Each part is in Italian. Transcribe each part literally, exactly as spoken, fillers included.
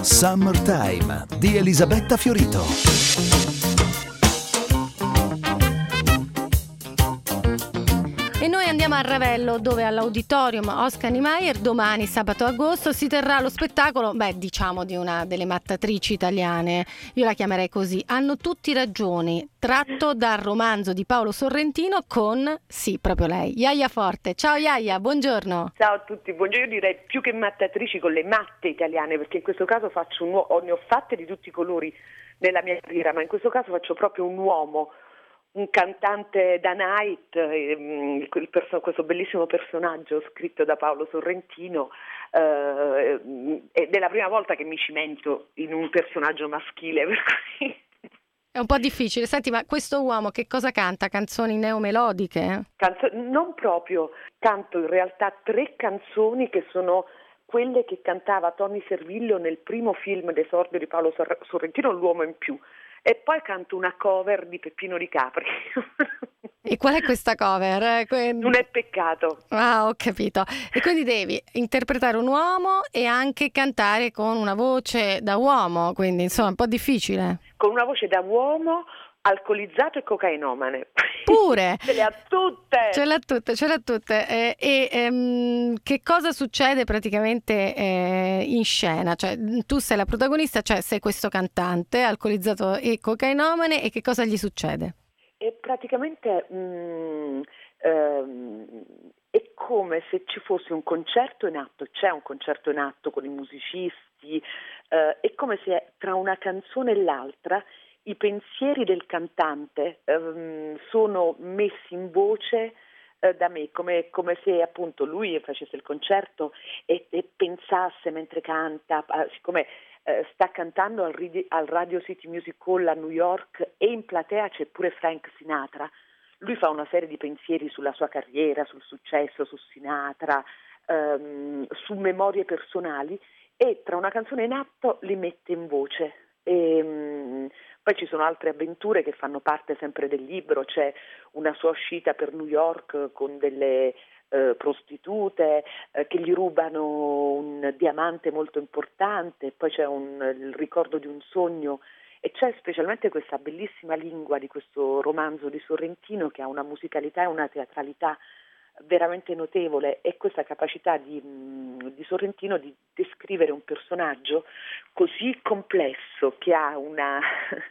Summertime di Elisabetta Fiorito. E noi andiamo a Ravello, dove all'Auditorium Oscar Niemeyer domani, sabato agosto, si terrà lo spettacolo, beh, diciamo di una delle mattatrici italiane, io la chiamerei così, Hanno tutti ragioni, tratto dal romanzo di Paolo Sorrentino con, sì, proprio lei, Iaia Forte. Ciao Iaia, buongiorno. Ciao a tutti, buongiorno. Io direi più che mattatrici, con le matte italiane, perché in questo caso faccio un uomo, ne ho fatte di tutti i colori nella mia carriera, ma in questo caso faccio proprio un uomo, un cantante da night, eh, il perso- questo bellissimo personaggio scritto da Paolo Sorrentino, eh, ed è la prima volta che mi cimento in un personaggio maschile, per cui... È un po' difficile. Senti, ma questo uomo che cosa canta? Canzoni neomelodiche? Canzo- non proprio, canto in realtà tre canzoni che sono quelle che cantava Tony Servillo nel primo film d'esordio di Paolo Sor- Sorrentino, L'uomo in più. E poi canto una cover di Peppino Di Capri. E qual è questa cover? Que- Non è peccato. Ah, ho capito. E quindi devi interpretare un uomo e anche cantare con una voce da uomo, quindi insomma è un po' difficile. Con una voce da uomo, alcolizzato e cocainomane. Pure! Ce le ha tutte! Ce l'ha tutte, ce l'ha tutte. Eh, e ehm, che cosa succede praticamente eh, in scena? Cioè, tu sei la protagonista, cioè sei questo cantante alcolizzato e cocainomane, e che cosa gli succede? E praticamente mh, ehm, è come se ci fosse un concerto in atto, c'è un concerto in atto con i musicisti, eh, è come se tra una canzone e l'altra i pensieri del cantante ehm, sono messi in voce eh, da me, come, come se appunto lui facesse il concerto e, e pensasse mentre canta, eh, siccome eh, sta cantando al, al Radio City Music Hall a New York e in platea c'è pure Frank Sinatra. Lui fa una serie di pensieri sulla sua carriera, sul successo, su Sinatra, ehm, su memorie personali, e tra una canzone in atto li mette in voce. E, mh, poi ci sono altre avventure che fanno parte sempre del libro, c'è una sua uscita per New York con delle eh, prostitute eh, che gli rubano un diamante molto importante, poi c'è un, il ricordo di un sogno, e c'è specialmente questa bellissima lingua di questo romanzo di Sorrentino che ha una musicalità e una teatralità veramente notevole, e questa capacità di, di Sorrentino di descrivere un personaggio così complesso, che ha una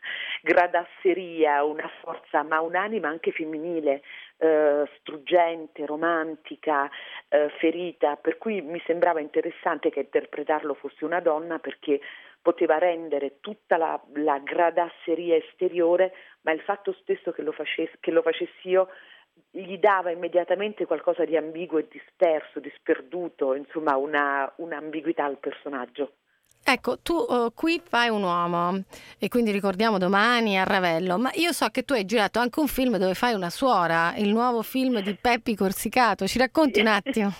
gradasseria, una forza, ma un'anima anche femminile, eh, struggente, romantica, eh, ferita, per cui mi sembrava interessante che interpretarlo fosse una donna, perché poteva rendere tutta la, la gradasseria esteriore, ma il fatto stesso che lo facessi, che lo facessi io gli dava immediatamente qualcosa di ambiguo e disperso, di sperduto, insomma una, un'ambiguità al personaggio. Ecco, tu uh, qui fai un uomo e quindi ricordiamo domani a Ravello, ma io so che tu hai girato anche un film dove fai una suora, il nuovo film di Peppi Corsicato, ci racconti un attimo?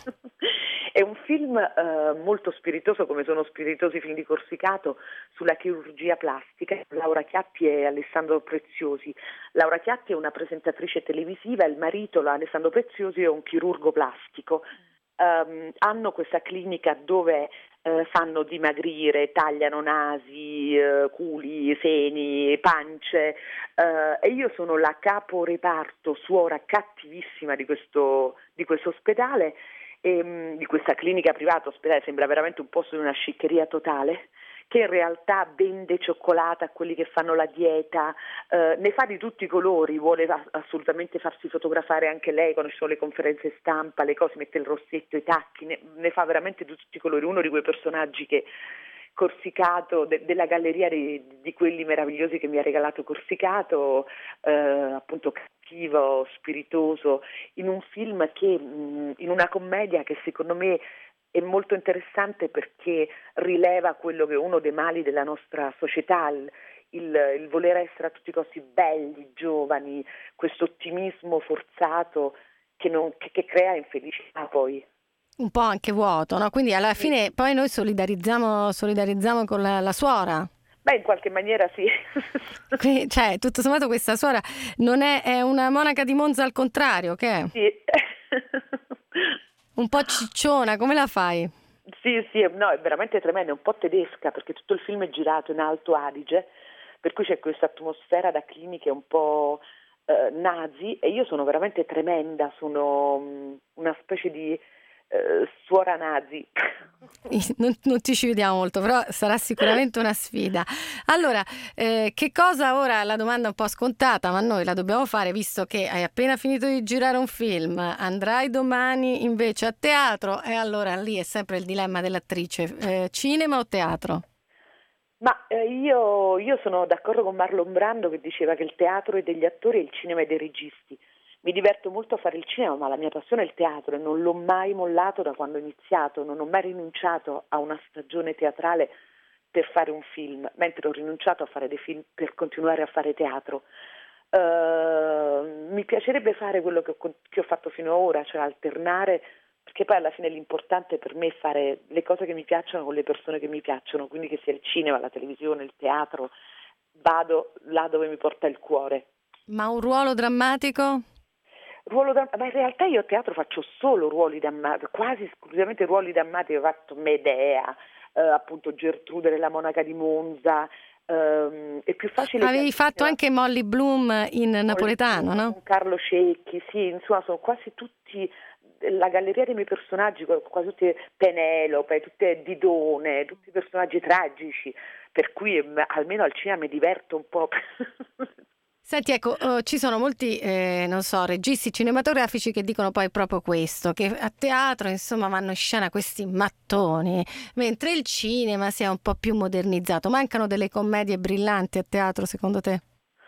È un film eh, molto spiritoso, come sono spiritosi i film di Corsicato, sulla chirurgia plastica. Laura Chiappi e Alessandro Preziosi. Laura Chiappi è una presentatrice televisiva, il marito, Alessandro Preziosi, è un chirurgo plastico. Um, hanno questa clinica dove uh, fanno dimagrire, tagliano nasi, uh, culi, seni, pance, uh, e io sono la capo reparto, suora cattivissima di questo, di questo ospedale, e, di questa clinica privata. Ospedale sembra veramente un posto di una sciccheria totale, che in realtà vende cioccolata a quelli che fanno la dieta, eh, ne fa di tutti i colori, vuole assolutamente farsi fotografare anche lei quando ci sono le conferenze stampa, le cose, mette il rossetto, i tacchi, ne, ne fa veramente di tutti i colori, uno di quei personaggi che Corsicato, de, della galleria di, di quelli meravigliosi che mi ha regalato Corsicato, eh, appunto cattivo, spiritoso, in un film che, mh, in una commedia che secondo me è molto interessante, perché rileva quello che è uno dei mali della nostra società, il, il, il voler essere a tutti i costi belli, giovani, questo ottimismo forzato che, non, che, che crea infelicità poi. Un po' anche vuoto, no? Quindi alla fine poi noi solidarizziamo, solidarizziamo con la, la suora. Beh, in qualche maniera sì. Quindi, cioè, tutto sommato questa suora non è, è una monaca di Monza al contrario, che è? Sì. Un po' cicciona, come la fai? Sì, sì, no, è veramente tremenda, è un po' tedesca perché tutto il film è girato in Alto Adige, per cui c'è questa atmosfera da cliniche un po' eh, nazi e io sono veramente tremenda, sono mh, una specie di eh, suora nazi. Non, non ti ci vediamo molto, però sarà sicuramente una sfida. Allora, eh, che cosa ora, la domanda un po' scontata, ma noi la dobbiamo fare visto che hai appena finito di girare un film, andrai domani invece a teatro e allora lì è sempre il dilemma dell'attrice, eh, cinema o teatro? Ma eh, io, io sono d'accordo con Marlon Brando che diceva che il teatro è degli attori e il cinema è dei registi. Mi diverto molto a fare il cinema, ma la mia passione è il teatro e non l'ho mai mollato da quando ho iniziato, non ho mai rinunciato a una stagione teatrale per fare un film, mentre ho rinunciato a fare dei film per continuare a fare teatro. Uh, mi piacerebbe fare quello che ho, che ho fatto fino ad ora, cioè alternare, perché poi alla fine l'importante per me è fare le cose che mi piacciono con le persone che mi piacciono, quindi che sia il cinema, la televisione, il teatro, vado là dove mi porta il cuore. Ma un ruolo drammatico? Ruolo da, ma in realtà io a teatro faccio solo ruoli drammatici, quasi esclusivamente ruoli drammatici, ho fatto Medea, eh, appunto Gertrude della Monaca di Monza, ehm, è più facile... Avevi fatto anche Molly Bloom in Molly napoletano, Bloom, no? con Carlo Cecchi, sì, insomma sono quasi tutti, la galleria dei miei personaggi, quasi tutte Penelope, tutte Didone, tutti personaggi tragici, per cui eh, almeno al cinema mi diverto un po'. Senti, ecco, uh, ci sono molti, eh, non so, registi cinematografici che dicono poi proprio questo, che a teatro, insomma, vanno in scena questi mattoni, mentre il cinema si è un po' più modernizzato. Mancano delle commedie brillanti a teatro, secondo te?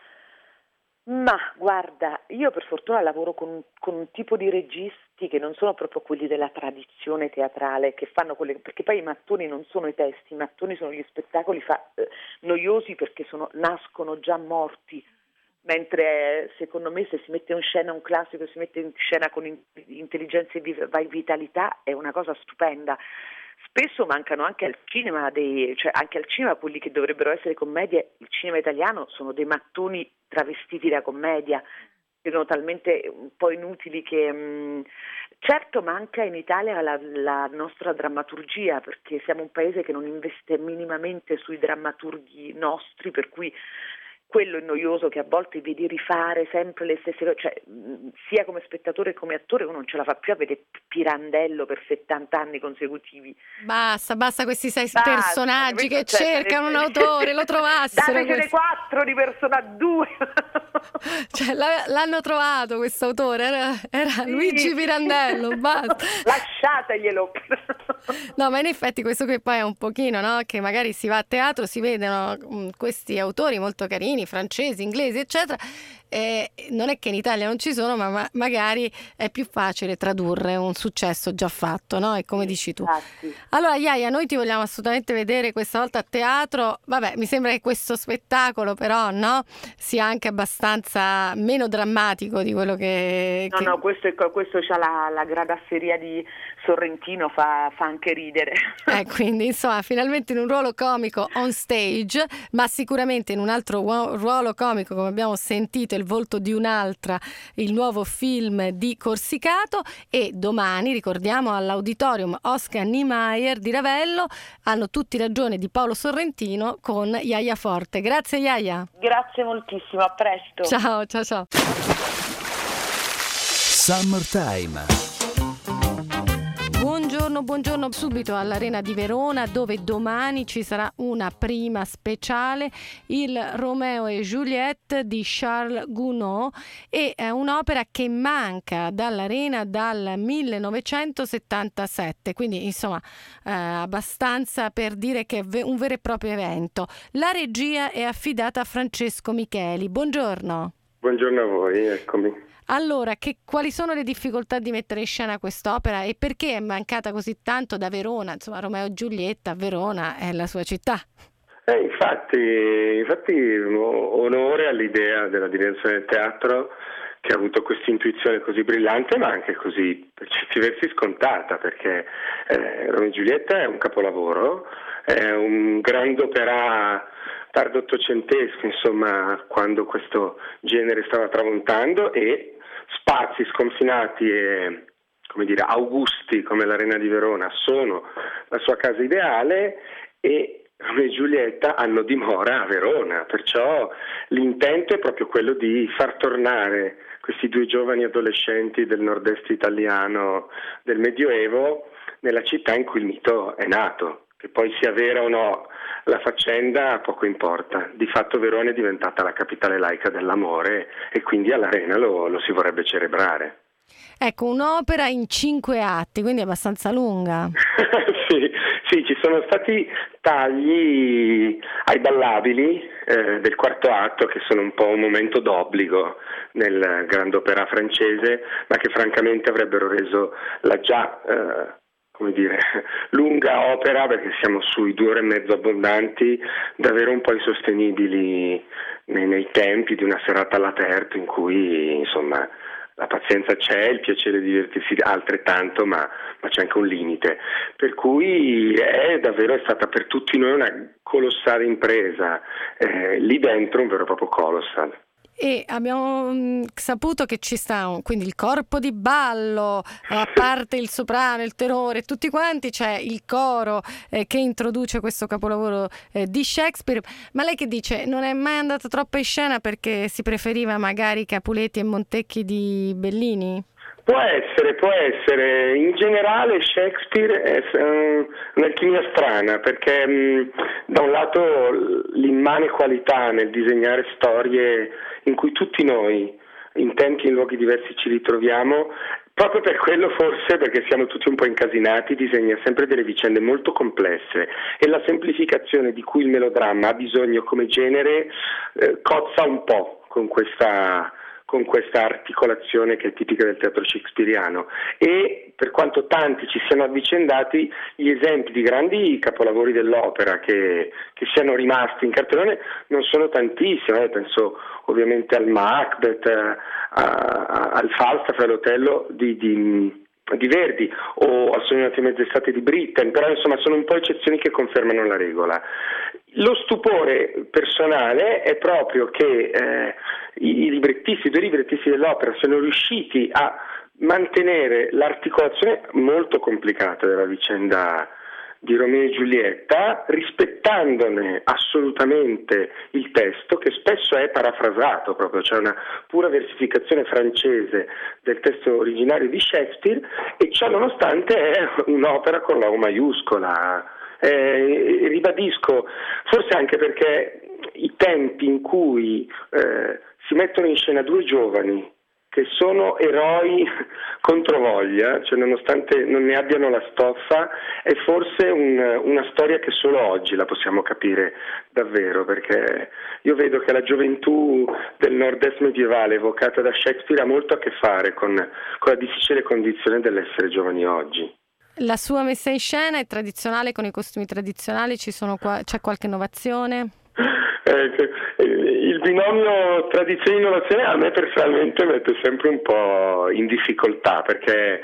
Ma guarda, io per fortuna lavoro con, con un tipo di registi che non sono proprio quelli della tradizione teatrale, che fanno quelle, perché poi i mattoni non sono i testi, i mattoni sono gli spettacoli fa, eh, noiosi perché sono, nascono già morti. Mentre secondo me se si mette in scena un classico, si mette in scena con intelligenza e vitalità è una cosa stupenda. Spesso mancano anche al cinema dei, cioè anche al cinema quelli che dovrebbero essere commedie, il cinema italiano sono dei mattoni travestiti da commedia, che sono talmente un po' inutili che mh, certo manca in Italia la, la nostra drammaturgia, perché siamo un paese che non investe minimamente sui drammaturghi nostri, per cui quello è noioso che a volte vedi rifare sempre le stesse cose, cioè sia come spettatore che come attore uno non ce la fa più a vedere Pirandello per settanta anni consecutivi. Basta, basta questi sei Basta, personaggi che cioè, cercano ne... un autore, lo trovassero. Datecene quattro di personaggi, due. Cioè, l'hanno trovato questo autore, era, era sì. Luigi Pirandello, basta. Lasciateglielo. No, ma in effetti questo qui poi è un pochino, no? Che magari si va a teatro, si vedono mh, questi autori molto carini, francesi, inglesi, eccetera. E non è che in Italia non ci sono, ma, ma magari è più facile tradurre un successo già fatto, no? E come dici tu. Infatti. Allora, Iaia, noi ti vogliamo assolutamente vedere questa volta a teatro. Vabbè, mi sembra che questo spettacolo, però, no? Sia anche abbastanza meno drammatico di quello che. No, che... no, questo, è, questo c'ha la, la gradasseria di Sorrentino, fa, fa anche ridere. Eh, quindi, insomma, finalmente in un ruolo comico on stage, ma sicuramente in un altro ruolo comico, come abbiamo sentito, Il volto di un'altra, il nuovo film di Corsicato. E domani, ricordiamo, all'Auditorium Oscar Niemeyer di Ravello, Hanno tutti ragione di Paolo Sorrentino con Iaia Forte. Grazie Iaia. Grazie moltissimo, a presto. Ciao, ciao, ciao. Summertime. Buongiorno, buongiorno subito all'Arena di Verona, dove domani ci sarà una prima speciale, il Romeo e Juliette di Charles Gounod, e è un'opera che manca dall'Arena dal millenovecentosettantasette, quindi insomma eh, abbastanza per dire che è un vero e proprio evento. La regia è affidata a Francesco Micheli. Buongiorno. Buongiorno a voi, eccomi. Allora, che, quali sono le difficoltà di mettere in scena quest'opera e perché è mancata così tanto da Verona? Insomma, Romeo e Giulietta, Verona è la sua città. Eh, infatti, infatti onore all'idea della direzione del teatro che ha avuto questa intuizione così brillante, ma anche così per certi versi scontata, perché eh, Romeo e Giulietta è un capolavoro, è un grande opera tardo ottocentesco, insomma, quando questo genere stava tramontando, e spazi sconfinati e come dire, augusti come l'Arena di Verona sono la sua casa ideale e Romeo e Giulietta hanno dimora a Verona, perciò l'intento è proprio quello di far tornare questi due giovani adolescenti del nord-est italiano del Medioevo nella città in cui il mito è nato. Che poi sia vera o no la faccenda poco importa, di fatto Verona è diventata la capitale laica dell'amore e quindi all'Arena lo, lo si vorrebbe celebrare. Ecco, un'opera in cinque atti, quindi abbastanza lunga. sì, sì, ci sono stati tagli ai ballabili eh, del quarto atto che sono un po' un momento d'obbligo nel grande opera francese, ma che francamente avrebbero reso la già eh, come dire, lunga opera, perché siamo sui due ore e mezzo abbondanti, davvero un po' insostenibili nei, nei tempi di una serata all'aperto in cui insomma la pazienza c'è, il piacere di divertirsi altrettanto, ma, ma c'è anche un limite. Per cui è davvero è stata per tutti noi una colossale impresa, eh, lì dentro un vero e proprio colossal. E abbiamo mh, saputo che ci sta un, quindi il corpo di ballo, a parte il soprano, il tenore, tutti quanti, c'è il coro eh, che introduce questo capolavoro eh, di Shakespeare. Ma lei che dice? Non è mai andata troppo in scena perché si preferiva magari Capuletti e Montecchi di Bellini? Può essere, può essere. In generale Shakespeare è um, un'alchimia strana perché um, da un lato l'immane qualità nel disegnare storie in cui tutti noi in tempi e in luoghi diversi ci ritroviamo, proprio per quello forse, perché siamo tutti un po' incasinati, disegna sempre delle vicende molto complesse e la semplificazione di cui il melodramma ha bisogno come genere eh, cozza un po' con questa con questa articolazione che è tipica del teatro shakespeariano, e per quanto tanti ci siano avvicendati, gli esempi di grandi capolavori dell'opera che, che siano rimasti in cartellone non sono tantissimi, eh? Penso ovviamente al Macbeth, a, a, al Falstaff e all'Otello di, di, di Verdi o al Sogno di una mezz'estate di Britten, però insomma sono un po' eccezioni che confermano la regola. Lo stupore personale è proprio che eh, i librettisti, i due librettisti dell'opera siano riusciti a mantenere l'articolazione molto complicata della vicenda di Romeo e Giulietta, rispettandone assolutamente il testo, che spesso è parafrasato, proprio c'è una pura versificazione francese del testo originario di Shakespeare, e ciò nonostante è un'opera con la O maiuscola. Eh, ribadisco, forse anche perché i tempi in cui eh, si mettono in scena due giovani che sono eroi controvoglia, cioè nonostante non ne abbiano la stoffa, è forse un, una storia che solo oggi la possiamo capire davvero, perché io vedo che la gioventù del nord-est medievale evocata da Shakespeare ha molto a che fare con, con la difficile condizione dell'essere giovani oggi. La sua messa in scena è tradizionale, con i costumi tradizionali, ci sono qua, c'è qualche innovazione? Eh, il binomio tradizione e innovazione a me personalmente mette sempre un po' in difficoltà, perché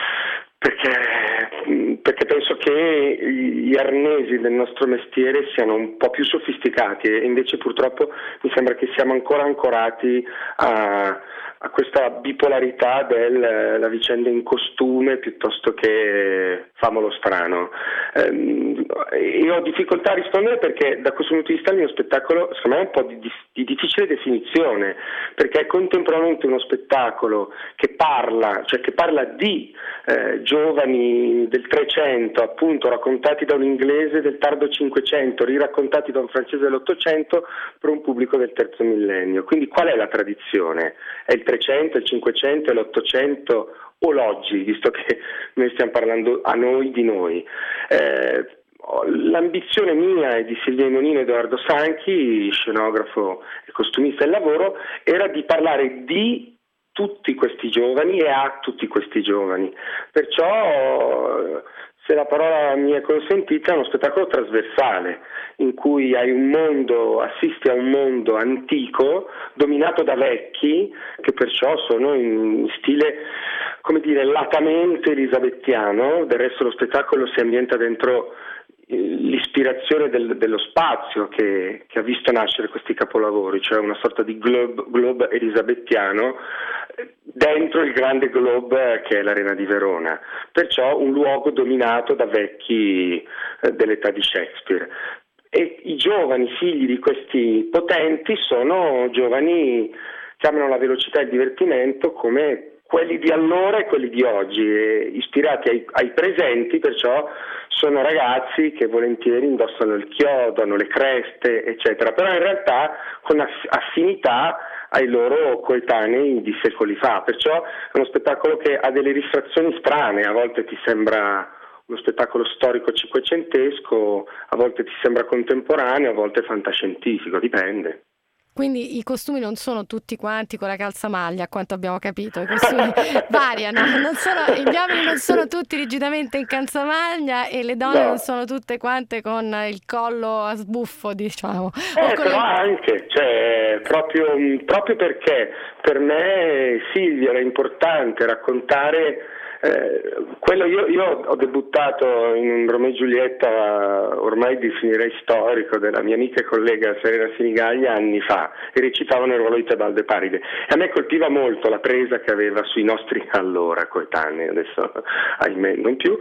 Perché, perché penso che gli arnesi del nostro mestiere siano un po' più sofisticati e invece purtroppo mi sembra che siamo ancora ancorati a, a questa bipolarità della vicenda in costume piuttosto che famolo strano. Ehm, io ho difficoltà a rispondere perché da questo punto di vista il mio spettacolo secondo me è un po' di, di, di difficile definizione, perché è contemporaneamente uno spettacolo che parla, cioè che parla di eh, giovani del Trecento, appunto raccontati da un inglese del tardo Cinquecento, riraccontati da un francese dell'Ottocento per un pubblico del terzo millennio. Quindi qual è la tradizione? È il Trecento, il Cinquecento, è l'Ottocento o l'oggi, visto che noi stiamo parlando a noi di noi? Eh, L'ambizione mia e di Silvia Imonino e Edoardo Sanchi, scenografo e costumista del lavoro, era di parlare di tutti questi giovani e a tutti questi giovani. Perciò, se la parola mi è consentita, è uno spettacolo trasversale in cui hai un mondo, assisti a un mondo antico dominato da vecchi che perciò sono in stile, come dire, latamente elisabettiano. Del resto lo spettacolo si ambienta dentro gli l'ispirazione del, dello spazio che, che ha visto nascere questi capolavori, cioè una sorta di globe, globe elisabettiano dentro il grande globe che è l'Arena di Verona, perciò un luogo dominato da vecchi eh, dell'età di Shakespeare. E i giovani figli di questi potenti sono giovani che amano la velocità e il divertimento come quelli di allora e quelli di oggi, e ispirati ai, ai presenti, perciò sono ragazzi che volentieri indossano il chiodo, hanno le creste, eccetera, però in realtà con aff- affinità ai loro coetanei di secoli fa, perciò è uno spettacolo che ha delle rifrazioni strane, a volte ti sembra uno spettacolo storico cinquecentesco, a volte ti sembra contemporaneo, a volte fantascientifico, dipende. Quindi i costumi non sono tutti quanti con la calzamaglia, a quanto abbiamo capito, i costumi variano, non sono, gli uomini non sono tutti rigidamente in calzamaglia e le donne no. non sono tutte quante con il collo a sbuffo, diciamo. Eh, però le... anche, cioè, proprio, proprio perché per me Silvia era importante raccontare Eh, quello io, io ho debuttato in un Romeo e Giulietta ormai definirei storico della mia amica e collega Serena Sinigaglia anni fa, e recitavano il ruolo di Tebaldo Paride, e a me colpiva molto la presa che aveva sui nostri allora coetanei, adesso ahimè non più,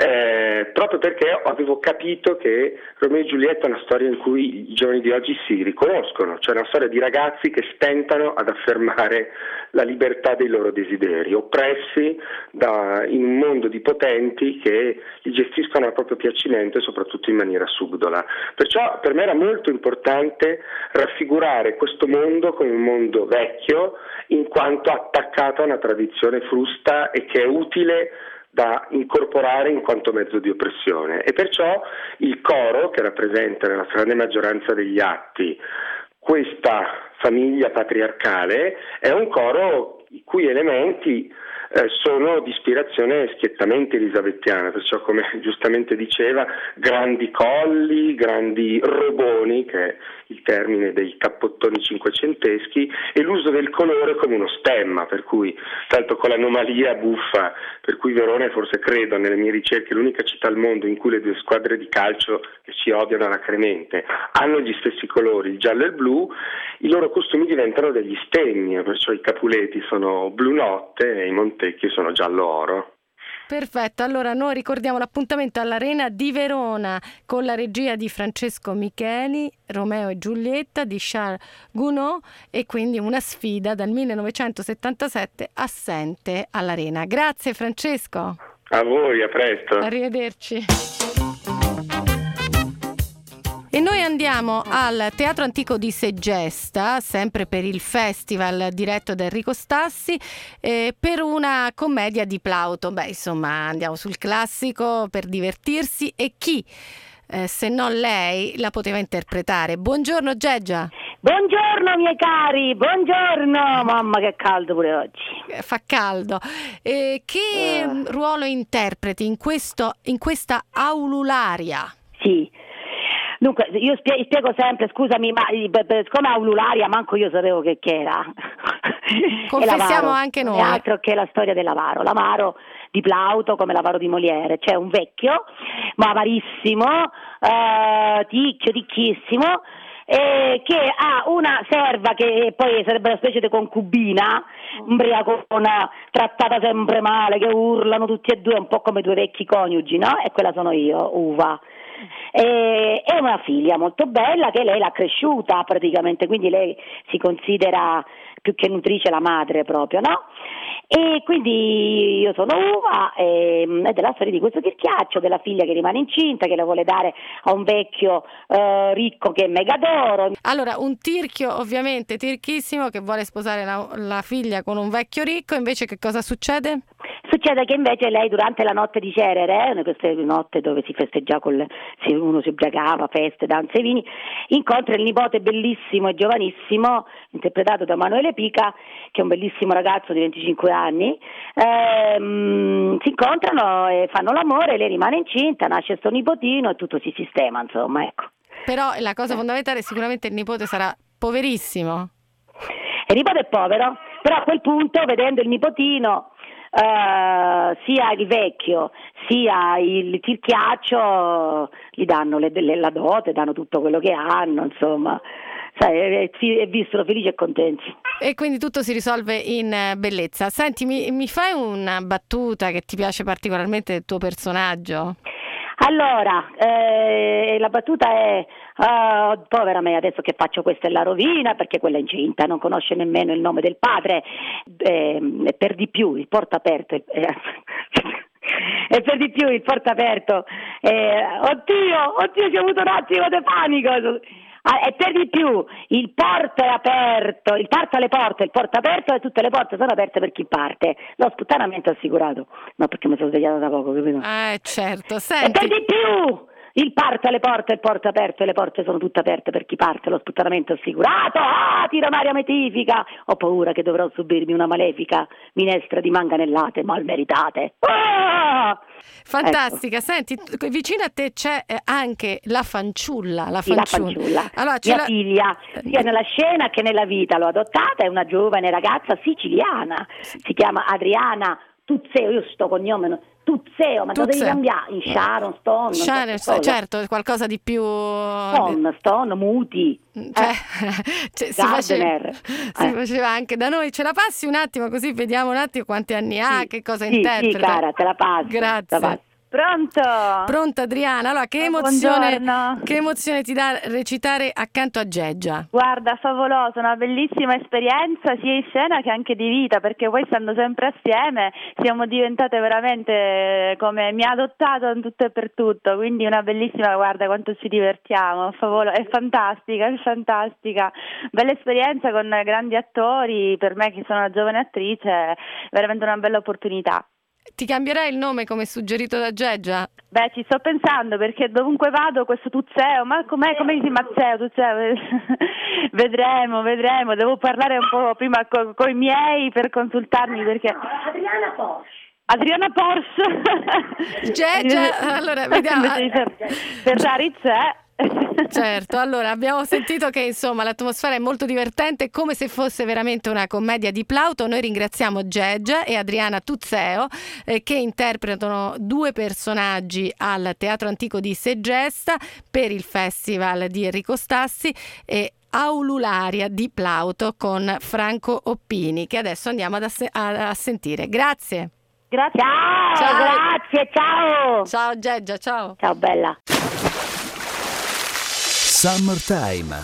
eh, proprio perché avevo capito che Romeo e Giulietta è una storia in cui i giovani di oggi si riconoscono, cioè una storia di ragazzi che stentano ad affermare la libertà dei loro desideri, oppressi da in un mondo di potenti che li gestiscono a proprio piacimento e soprattutto in maniera subdola. Perciò per me era molto importante raffigurare questo mondo come un mondo vecchio, in quanto attaccato a una tradizione frusta e che è utile da incorporare in quanto mezzo di oppressione. E perciò il coro, che rappresenta nella grande maggioranza degli atti questa famiglia patriarcale, è un coro i cui elementi Eh, sono di ispirazione schiettamente elisabettiana, perciò come giustamente diceva, grandi colli, grandi roboni, che è il termine dei cappottoni cinquecenteschi, e l'uso del colore come uno stemma, per cui, tanto con l'anomalia buffa, per cui Verona è forse, credo, nelle mie ricerche, l'unica città al mondo in cui le due squadre di calcio che si odiano alacremente hanno gli stessi colori, il giallo e il blu, i loro costumi diventano degli stemmi, perciò i Capuleti sono blu notte e i Montecchi sono giallo oro. Perfetto, allora noi ricordiamo l'appuntamento all'Arena di Verona con la regia di Francesco Micheli, Romeo e Giulietta di Charles Gounod, e quindi una sfida dal millenovecentosettantasette assente all'Arena. Grazie Francesco. A voi, a presto. Arrivederci. E noi andiamo al Teatro Antico di Segesta, sempre per il festival diretto da Enrico Stassi, eh, per una commedia di Plauto. Beh, insomma, andiamo sul classico per divertirsi, e chi, eh, se non lei, la poteva interpretare? Buongiorno Geggia. Buongiorno miei cari, buongiorno, mamma che caldo pure oggi. Eh, fa caldo. Eh, che eh. ruolo interpreti in, questo, in questa Aulularia? Sì. Dunque, io spie- spiego sempre, scusami, ma siccome Aulularia manco io sapevo che, che era. Confessiamo anche noi. Non è altro che la storia dell'avaro, l'avaro di Plauto come l'avaro di Molière, cioè un vecchio, ma avarissimo, eh, ticchio, ticchissimo, eh, che ha una serva che poi sarebbe una specie di concubina, ubriacona, trattata sempre male, che urlano tutti e due, un po' come due vecchi coniugi, no? E quella sono io, Uva. E, è una figlia molto bella che lei l'ha cresciuta praticamente, quindi lei si considera più che nutrice la madre proprio, no? E quindi io sono Uva, e, ed è la storia di questo tirchiaccio, della figlia che rimane incinta, che la vuole dare a un vecchio eh, ricco che è Megadoro. Allora, un tirchio ovviamente tirchissimo che vuole sposare la, la figlia con un vecchio ricco, invece che cosa succede? Succede che invece lei durante la notte di Cerere, queste notte dove si festeggia, col, uno si ubriacava, feste, danze e vini, incontra il nipote bellissimo e giovanissimo, interpretato da Emanuele Pica, che è un bellissimo ragazzo di venticinque anni, ehm, si incontrano e fanno l'amore, lei rimane incinta, nasce sto nipotino e tutto si sistema, insomma, ecco. Però la cosa fondamentale è sicuramente il nipote sarà poverissimo. Il nipote è povero, però a quel punto, vedendo il nipotino, uh, sia il vecchio sia il tirchiaccio gli danno le, le, la dote, danno tutto quello che hanno, insomma, sai, e, e vissero felici e contenti. E quindi tutto si risolve in bellezza. Senti, mi, mi fai una battuta che ti piace particolarmente del tuo personaggio? Allora, eh, la battuta è uh, povera me, adesso che faccio questa è la rovina, perché quella è incinta, non conosce nemmeno il nome del padre, eh, e per di più il porto aperto, eh, e per di più il porto aperto, eh, oddio, oddio, ci ho avuto un attimo di panico. Ah, e per di più il porto è aperto, il parto alle porte, il porto aperto e tutte le porte sono aperte per chi parte. Lo sputtanamento assicurato, no, perché mi sono svegliata da poco, capito? Eh certo, senti. E per di più il parto alle porte, il porto aperto e le porte sono tutte aperte per chi parte, lo sputtanamento assicurato. Ah, tira Maria Metifica, ho paura che dovrò subirmi una malefica minestra di manganellate mal meritate. Ah! Fantastica, ecco. Senti, vicino a te c'è anche la fanciulla, la sì, fanciulla. La fanciulla. Allora, mia la... figlia, sia nella scena che nella vita, l'ho adottata, è una giovane ragazza siciliana, si chiama Adriana Tuzzeo, io sto cognome, no? Tuzzeo, ma da devi cambiare? In Sharon Stone? Sharon, so, certo, qualcosa di più... Stone, Stone, Muti, cioè, eh. cioè, si, faceva, si eh. faceva anche da noi. Ce la passi un attimo così vediamo un attimo quanti anni ha, sì, che cosa sì, interpreta? Sì, cara, te la passo. Grazie. Te la passo. Pronto? Pronta Adriana, allora che emozione, che emozione ti dà recitare accanto a Geggia? Guarda, favoloso, una bellissima esperienza sia in scena che anche di vita, perché poi stando sempre assieme siamo diventate veramente come mi ha adottato in tutto e per tutto, quindi una bellissima, guarda quanto ci divertiamo, favolo- è fantastica, è fantastica, bella esperienza con grandi attori, per me che sono una giovane attrice è veramente una bella opportunità. Ti cambierai il nome come suggerito da Geggia? Beh, ci sto pensando perché dovunque vado questo Tuzzeo, ma com'è, come si Mazzeo, Tuzzeo? vedremo, vedremo, devo parlare un po' prima con co i miei per consultarmi perché... Adriana Porsche. Adriana Porsche. Geggia, allora vediamo. Ferrari c'è. Certo, allora abbiamo sentito che insomma l'atmosfera è molto divertente, come se fosse veramente una commedia di Plauto. Noi ringraziamo Geggia e Adriana Tuzzeo eh, che interpretano due personaggi al Teatro Antico di Segesta per il Festival di Enrico Stassi e Aulularia di Plauto con Franco Oppini, che adesso andiamo ad ass- a-, a sentire. Grazie. Grazie. Ciao, ciao, grazie, ciao. Ciao Geggia, ciao. Ciao bella. Summertime.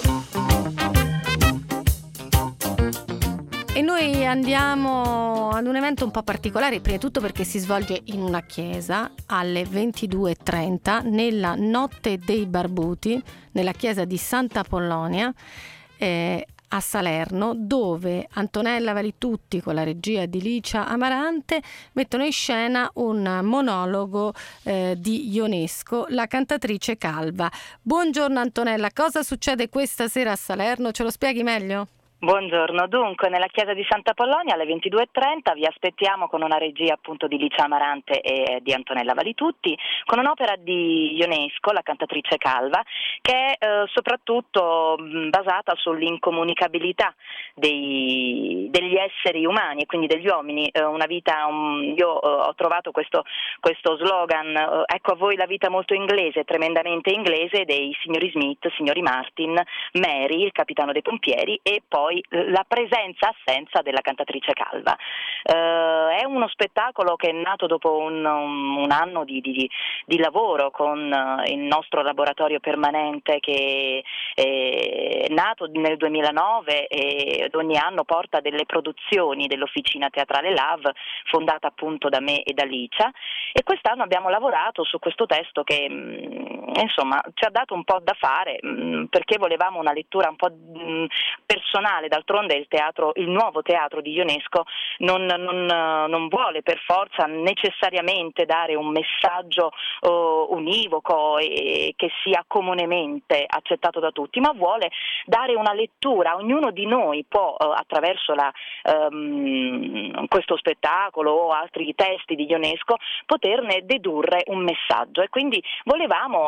E noi andiamo ad un evento un po' particolare, prima di tutto perché si svolge in una chiesa alle ventidue e trenta nella Notte dei Barbuti, nella chiesa di Santa Apollonia, eh, a Salerno, dove Antonella Valitutti con la regia di Licia Amarante mettono in scena un monologo eh, di Ionesco, la cantatrice calva. Buongiorno Antonella, cosa succede questa sera a Salerno? Ce lo spieghi meglio? Buongiorno, dunque nella chiesa di Santa Apollonia alle ventidue e trenta vi aspettiamo con una regia appunto di Licia Amarante e di Antonella Valitutti, con un'opera di Ionesco, la cantatrice calva, che è eh, soprattutto mh, basata sull'incomunicabilità dei, degli esseri umani e quindi degli uomini, eh, una vita, um, io eh, ho trovato questo, questo slogan, eh, ecco a voi la vita molto inglese, tremendamente inglese, dei signori Smith, signori Martin, Mary, il capitano dei pompieri e poi la presenza-assenza della cantatrice calva. Uh, è uno spettacolo che è nato dopo un, un, un anno di, di, di lavoro con uh, il nostro laboratorio permanente che è nato nel duemilanove e ogni anno porta delle produzioni dell'Officina Teatrale Love, fondata appunto da me e da Licia, e quest'anno abbiamo lavorato su questo testo che mh, insomma ci ha dato un po' da fare mh, perché volevamo una lettura un po' mh, personale. D'altronde il teatro, il nuovo teatro di Ionesco non, non, non vuole per forza necessariamente dare un messaggio uh, univoco e che sia comunemente accettato da tutti, ma vuole dare una lettura. Ognuno di noi può uh, attraverso la, um, questo spettacolo o altri testi di Ionesco poterne dedurre un messaggio, e quindi volevamo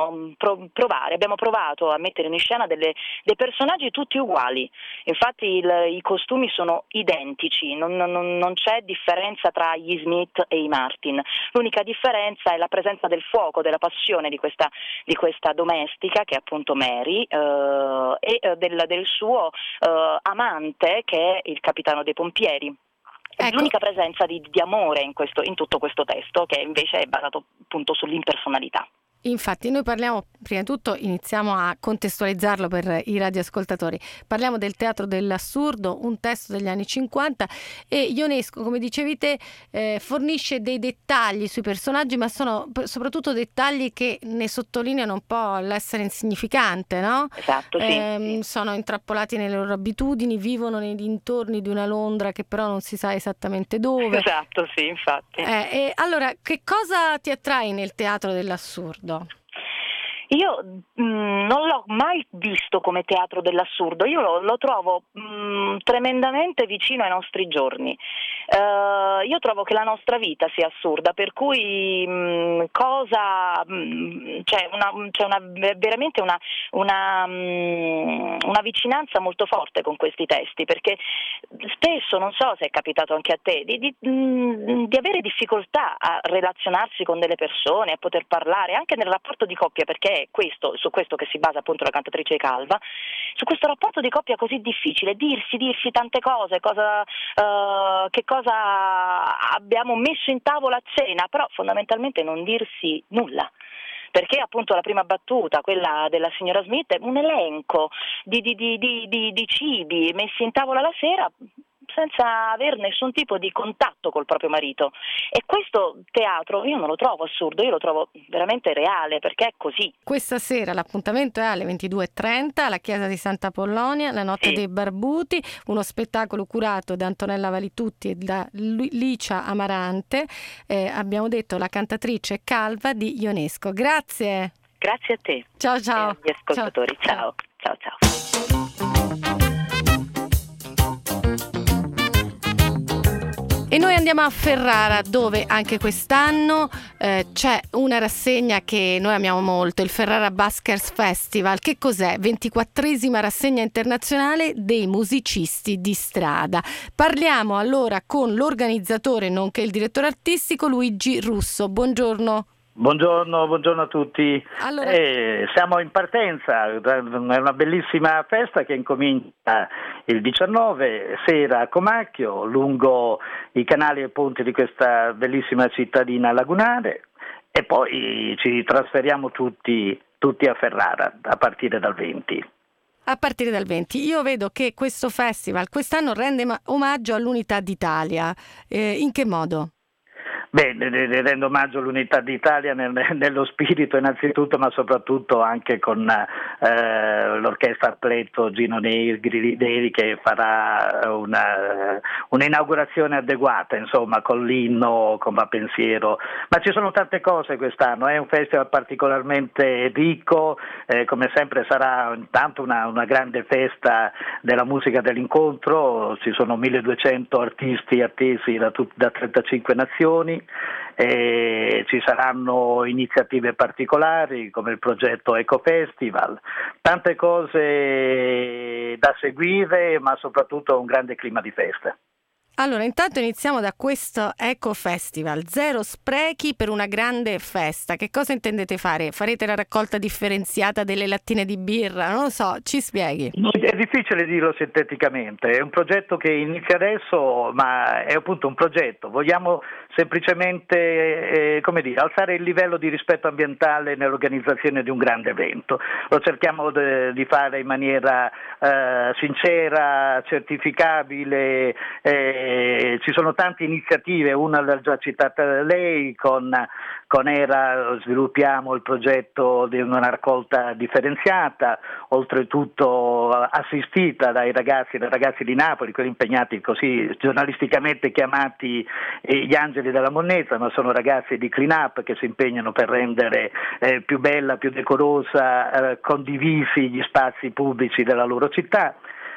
pro, pro, provare, abbiamo provato a mettere in scena delle, dei personaggi tutti uguali, infatti il, i costumi sono identici, non, non, non c'è differenza tra gli Smith e i Martin, l'unica differenza è la presenza del fuoco, della passione di questa, di questa domestica che è appunto Mary eh, e eh, del, del suo eh, amante che è il capitano dei pompieri. È ecco. L'unica presenza di, di amore in, questo, in tutto questo testo, che invece è basato appunto sull'impersonalità. Infatti noi parliamo, prima di tutto iniziamo a contestualizzarlo per i radioascoltatori, parliamo del teatro dell'assurdo, un testo degli anni cinquanta, e Ionesco, come dicevi te, eh, fornisce dei dettagli sui personaggi, ma sono soprattutto dettagli che ne sottolineano un po' l'essere insignificante, no? Esatto, sì, eh, sì. Sono intrappolati nelle loro abitudini, vivono nei dintorni di una Londra che però non si sa esattamente dove. Esatto, sì, infatti. Eh, e allora, che cosa ti attrae nel teatro dell'assurdo? Io mh, non l'ho mai visto come teatro dell'assurdo, io lo, lo trovo mh, tremendamente vicino ai nostri giorni. Uh, io trovo che la nostra vita sia assurda, per cui mh, cosa mh, c'è, una, c'è una, veramente una, una, mh, una vicinanza molto forte con questi testi, perché spesso, non so se è capitato anche a te, di, di, mh, di avere difficoltà a relazionarsi con delle persone, a poter parlare anche nel rapporto di coppia, perché è questo, su questo che si basa appunto la cantatrice Calva, su questo rapporto di coppia così difficile, dirsi, dirsi tante cose, cosa, uh, che cosa abbiamo messo in tavola a cena, però fondamentalmente non dirsi nulla. Perché appunto la prima battuta, quella della signora Smith, è un elenco di, di, di, di, di, di cibi messi in tavola la sera senza aver nessun tipo di contatto col proprio marito, e questo teatro io non lo trovo assurdo, io lo trovo veramente reale, perché è così. Questa sera l'appuntamento è alle ventidue e trenta alla chiesa di Santa Polonia, la notte sì. dei barbuti, uno spettacolo curato da Antonella Valitutti e da Licia Amarante, eh, abbiamo detto la cantatrice Calva di Ionesco. Grazie. Grazie a te. Ciao ciao. E agli ascoltatori. Ciao ciao ciao. ciao. E noi andiamo a Ferrara, dove anche quest'anno eh, c'è una rassegna che noi amiamo molto, il Ferrara Buskers Festival. Che cos'è? ventiquattresima rassegna internazionale dei musicisti di strada. Parliamo allora con l'organizzatore, nonché il direttore artistico, Luigi Russo. Buongiorno. Buongiorno, buongiorno a tutti. Allora... Eh, siamo in partenza, è una bellissima festa che incomincia il diciannove sera a Comacchio, lungo i canali e ponti di questa bellissima cittadina lagunare, e poi ci trasferiamo tutti, tutti a Ferrara a partire dal venti. A partire dal venti. Io vedo che questo festival quest'anno rende omaggio all'Unità d'Italia. Eh, in che modo? Beh, rendo omaggio all'Unità d'Italia nel, nello spirito innanzitutto, ma soprattutto anche con eh, l'orchestra Pletto Gino Negri, Neri, che farà una, un'inaugurazione adeguata, insomma, con l'inno, con Va Pensiero. Ma ci sono tante cose quest'anno, è un festival particolarmente ricco, eh, come sempre sarà intanto una, una grande festa della musica dell'incontro, ci sono milleduecento artisti attesi da, tut, da trentacinque nazioni. E ci saranno iniziative particolari come il progetto Eco Festival, tante cose da seguire, ma soprattutto un grande clima di festa. Allora, intanto iniziamo da questo Eco Festival, zero sprechi per una grande festa. Che cosa intendete fare? Farete la raccolta differenziata delle lattine di birra? Non lo so, ci spieghi. È difficile dirlo sinteticamente, è un progetto che inizia adesso, ma è appunto un progetto. Vogliamo semplicemente eh, come dire, alzare il livello di rispetto ambientale nell'organizzazione di un grande evento. Lo cerchiamo de, di fare in maniera eh, sincera, certificabile. Eh, ci sono tante iniziative, una l'ha già citata lei, con, con Era sviluppiamo il progetto di una raccolta differenziata, oltretutto assistita dai ragazzi e dai ragazzi di Napoli, quelli impegnati così giornalisticamente chiamati eh, gli angeli della monnezza, ma sono ragazzi di Clean Up che si impegnano per rendere eh, più bella, più decorosa, eh, condivisi gli spazi pubblici della loro città.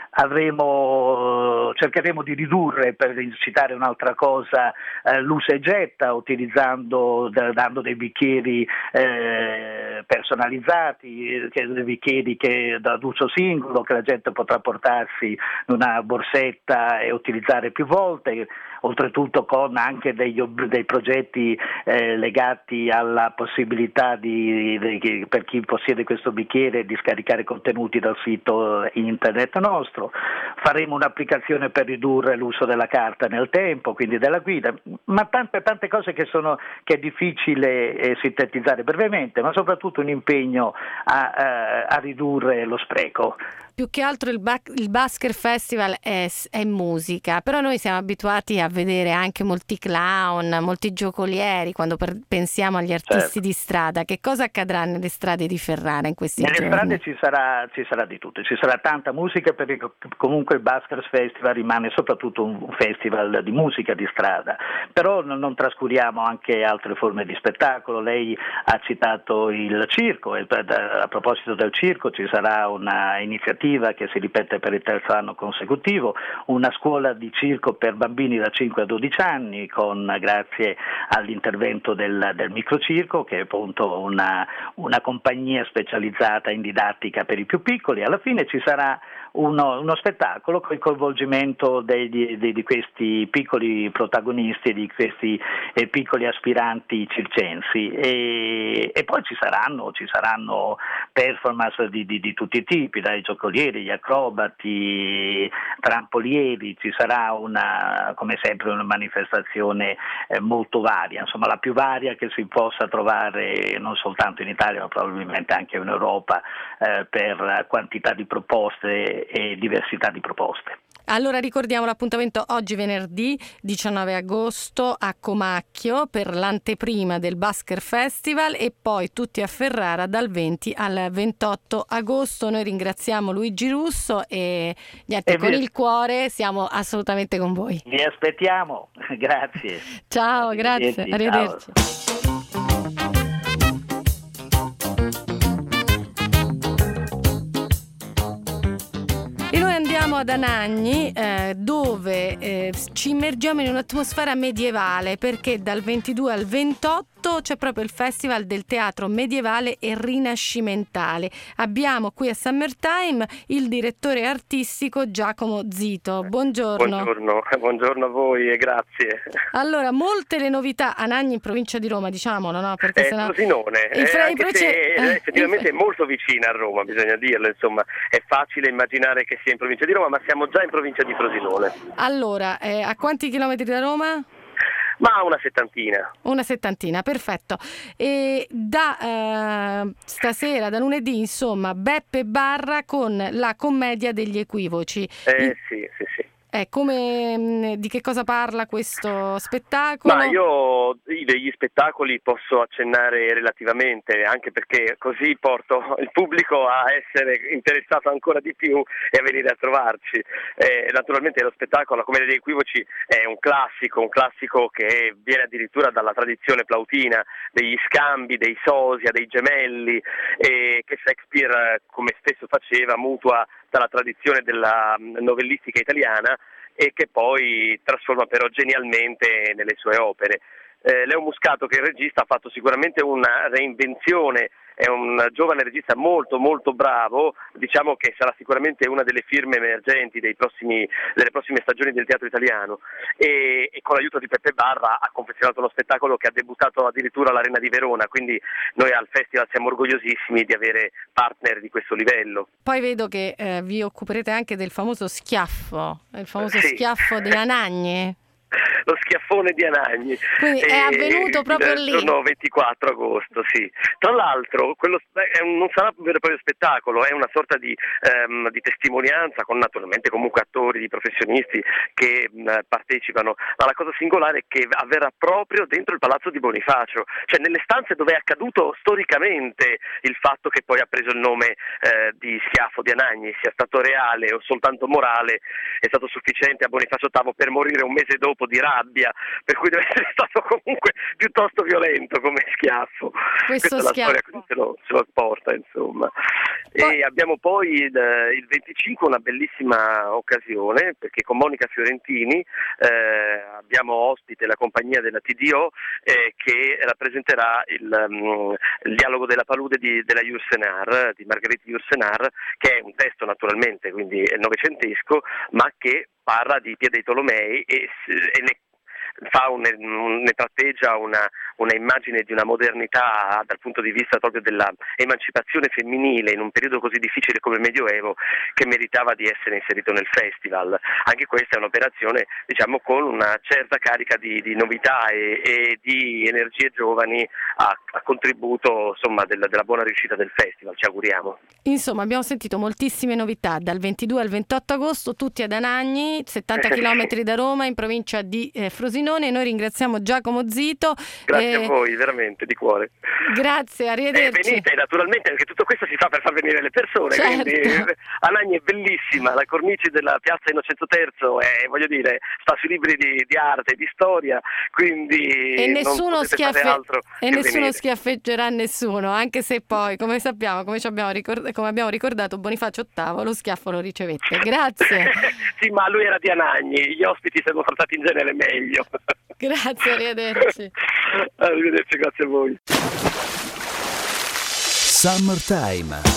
Avremo, cercheremo di ridurre, per citare un'altra cosa, eh, l'usa e getta, utilizzando, dando dei bicchieri eh, per personalizzati, che vi chiedi che ad uso singolo, che la gente potrà portarsi in una borsetta e utilizzare più volte, oltretutto con anche degli, dei progetti eh, legati alla possibilità di, di, per chi possiede questo bicchiere di scaricare contenuti dal sito internet nostro. Faremo un'applicazione per ridurre l'uso della carta nel tempo, quindi della guida, ma tante tante cose che sono che è difficile eh, sintetizzare brevemente, ma soprattutto un impegno a, a, a ridurre lo spreco. Più che altro il, ba- il Basker Festival è, è musica, però noi siamo abituati a vedere anche molti clown, molti giocolieri quando per- pensiamo agli artisti certo. di strada. Che cosa accadrà nelle strade di Ferrara in questi nelle giorni? Nelle strade ci sarà, ci sarà di tutto, ci sarà tanta musica perché comunque il Basker Festival rimane soprattutto un festival di musica di strada, però non, non trascuriamo anche altre forme di spettacolo. Lei ha citato il circo e a proposito del circo ci sarà una iniziativa che si ripete per il terzo anno consecutivo, una scuola di circo per bambini da cinque a dodici anni con grazie all'intervento del, del microcirco, che è appunto una, una compagnia specializzata in didattica per i più piccoli. Alla fine ci sarà uno, uno spettacolo con il coinvolgimento dei, di, di, di questi piccoli protagonisti, di questi eh, piccoli aspiranti circensi e, e poi ci saranno, ci saranno performance di, di, di tutti i tipi, dai giocolieri, gli acrobati, trampolieri. Ci sarà una, come sempre, una manifestazione eh, molto varia, insomma la più varia che si possa trovare non soltanto in Italia ma probabilmente anche in Europa eh, per quantità di proposte e diversità di proposte. Allora ricordiamo l'appuntamento oggi venerdì diciannove agosto a Comacchio per l'anteprima del Basker Festival e poi tutti a Ferrara dal venti al ventotto agosto. Noi ringraziamo Luigi Russo e niente, e con vi... il cuore siamo assolutamente con voi. Vi aspettiamo, grazie. Ciao, grazie, arrivederci. Ciao. E noi andiamo ad Anagni eh, dove eh, ci immergiamo in un'atmosfera medievale perché dal ventidue al ventotto c'è proprio il Festival del Teatro Medievale e Rinascimentale. Abbiamo qui a Summertime il direttore artistico Giacomo Zito. Buongiorno. Buongiorno, buongiorno a voi e grazie. Allora, molte le novità a Anagni in provincia di Roma, diciamolo, no? Perché è sennò... Frosinone, il fra- eh, anche proce- se eh, effettivamente il... è molto vicina a Roma, bisogna dirlo, insomma, è facile immaginare che sia in provincia di Roma, ma siamo già in provincia di Frosinone. Allora, eh, a quanti chilometri da Roma? Ma una settantina. Una settantina, perfetto. E da eh, stasera, da lunedì, insomma, Beppe Barra con la commedia degli equivoci. Eh In... sì, sì, sì. Eh, come, di che cosa parla questo spettacolo? Ma io degli spettacoli posso accennare relativamente, anche perché così porto il pubblico a essere interessato ancora di più e a venire a trovarci. Eh, naturalmente lo spettacolo, la commedia degli equivoci, è un classico, un classico che viene addirittura dalla tradizione plautina, degli scambi, dei sosia, dei gemelli, e che Shakespeare, come spesso faceva, mutua dalla tradizione della novellistica italiana e che poi trasforma però genialmente nelle sue opere. Eh, Leo Muscato, che è il regista, ha fatto sicuramente una reinvenzione, è un giovane regista molto molto bravo, diciamo che sarà sicuramente una delle firme emergenti dei prossimi, delle prossime stagioni del teatro italiano e, e con l'aiuto di Peppe Barra ha confezionato uno spettacolo che ha debuttato addirittura all'Arena di Verona, quindi noi al Festival siamo orgogliosissimi di avere partner di questo livello. Poi vedo che eh, vi occuperete anche del famoso schiaffo, il famoso sì. schiaffo di Anagni. Lo schiaffone di Anagni. Quindi è avvenuto proprio il lì. giorno ventiquattro agosto, sì. Tra l'altro, quello è un, non sarà un vero e proprio spettacolo, è una sorta di, ehm, di testimonianza con naturalmente comunque attori, di professionisti che mh, partecipano. Ma la cosa singolare è che avverrà proprio dentro il Palazzo di Bonifacio, cioè nelle stanze dove è accaduto storicamente il fatto che poi ha preso il nome eh, di schiaffo di Anagni, sia stato reale o soltanto morale, è stato sufficiente a Bonifacio ottavo per morire un mese dopo di rabbia, per cui deve essere stato comunque piuttosto violento come schiaffo. Questo Questa schiaffo. è la storia se lo, se lo porta, insomma. Poi... E abbiamo poi il, il venticinque una bellissima occasione, perché con Monica Fiorentini eh, abbiamo ospite la compagnia della T D O eh, che rappresenterà il, um, il dialogo della palude di, della Yourcenar, di Marguerite Yourcenar, che è un testo naturalmente, quindi è novecentesco, ma che parla di Pia dei Tolomei e, e ne fa un, ne tratteggia una, una immagine di una modernità dal punto di vista proprio della emancipazione femminile in un periodo così difficile come il Medioevo, che meritava di essere inserito nel festival. Anche questa è un'operazione, diciamo, con una certa carica di, di novità e, e di energie giovani a, a contributo, insomma, della, della buona riuscita del festival, ci auguriamo. Insomma, abbiamo sentito moltissime novità dal ventidue al ventotto agosto, tutti ad Anagni, settanta chilometri da Roma, in provincia di eh, Frosinone. Noi ringraziamo Giacomo Zito. Grazie eh, a voi, veramente, di cuore. Grazie, arrivederci. Eh, venite, naturalmente, perché tutto questo si fa per far venire le persone, certo. Quindi Anagni è bellissima, la cornice della piazza Innocenzo terzo è, voglio dire, sta sui libri di, di arte, di storia, quindi e nessuno, non schiaffe- altro e nessuno venire. schiaffeggerà nessuno, anche se poi, come sappiamo, come, ci abbiamo, ricord- come abbiamo ricordato, Bonifacio ottavo lo schiaffo lo ricevette. Grazie. Sì, ma lui era di Anagni, gli ospiti siamo trattati in genere meglio. Grazie, arrivederci. Arrivederci, grazie a voi. Summertime.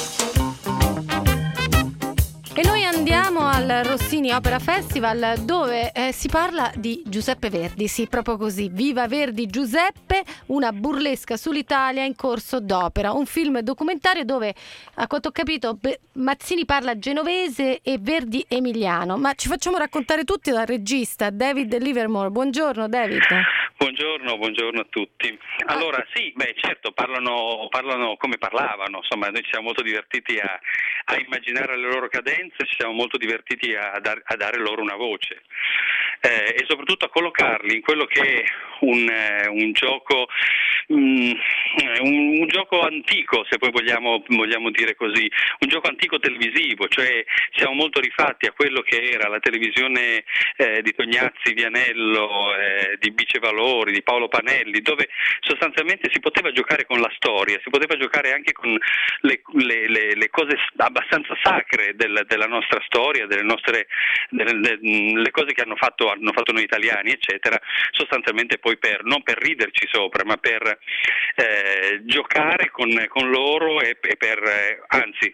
E noi andiamo al Rossini Opera Festival, dove eh, si parla di Giuseppe Verdi, sì, proprio così, Viva Verdi Giuseppe, una burlesca sull'Italia in corso d'opera, un film documentario dove, a quanto ho capito, Be- Mazzini parla genovese e Verdi emiliano, ma ci facciamo raccontare tutti dal regista David Livermore. Buongiorno David. Buongiorno, buongiorno a tutti. Allora sì, beh certo, parlano, parlano come parlavano, insomma noi ci siamo molto divertiti a, a immaginare le loro cadenze, ci siamo molto divertiti a, dar, a dare loro una voce eh, e soprattutto a collocarli in quello che è un, eh, un gioco um, un, un gioco antico, se poi vogliamo, vogliamo dire così, un gioco antico televisivo, cioè siamo molto rifatti a quello che era la televisione eh, di Tognazzi, Vianello, eh, di Bicevalori, di Paolo Panelli, dove sostanzialmente si poteva giocare con la storia, si poteva giocare anche con le, le, le, le cose abbastanza sacre del, della nostra storia, delle nostre delle, le cose che hanno fatto, hanno fatto noi italiani, eccetera, sostanzialmente poi per non per riderci sopra, ma per eh, giocare con, con loro e, e per eh, anzi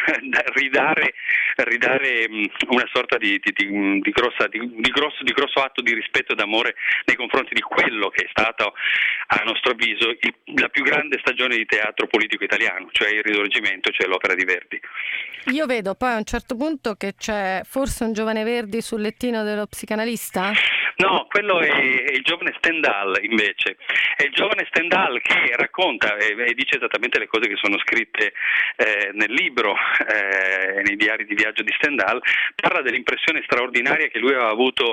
ridare, ridare una sorta di, di, di, di, grossa, di, di, grosso, di grosso atto di rispetto e d'amore nei confronti di quello che è stato, a nostro avviso, il, la più grande stagione di teatro politico italiano, cioè il Risorgimento, cioè l'opera di Verdi. Io vedo poi a un certo punto che c'è forse un giovane Verdi sul lettino dello psicanalista? No, quello è, è il giovane Stendhal invece, è il giovane Stendhal che racconta e, e dice esattamente le cose che sono scritte eh, nel libro, eh, nei diari di viaggio di Stendhal, parla dell'impressione straordinaria che lui aveva avuto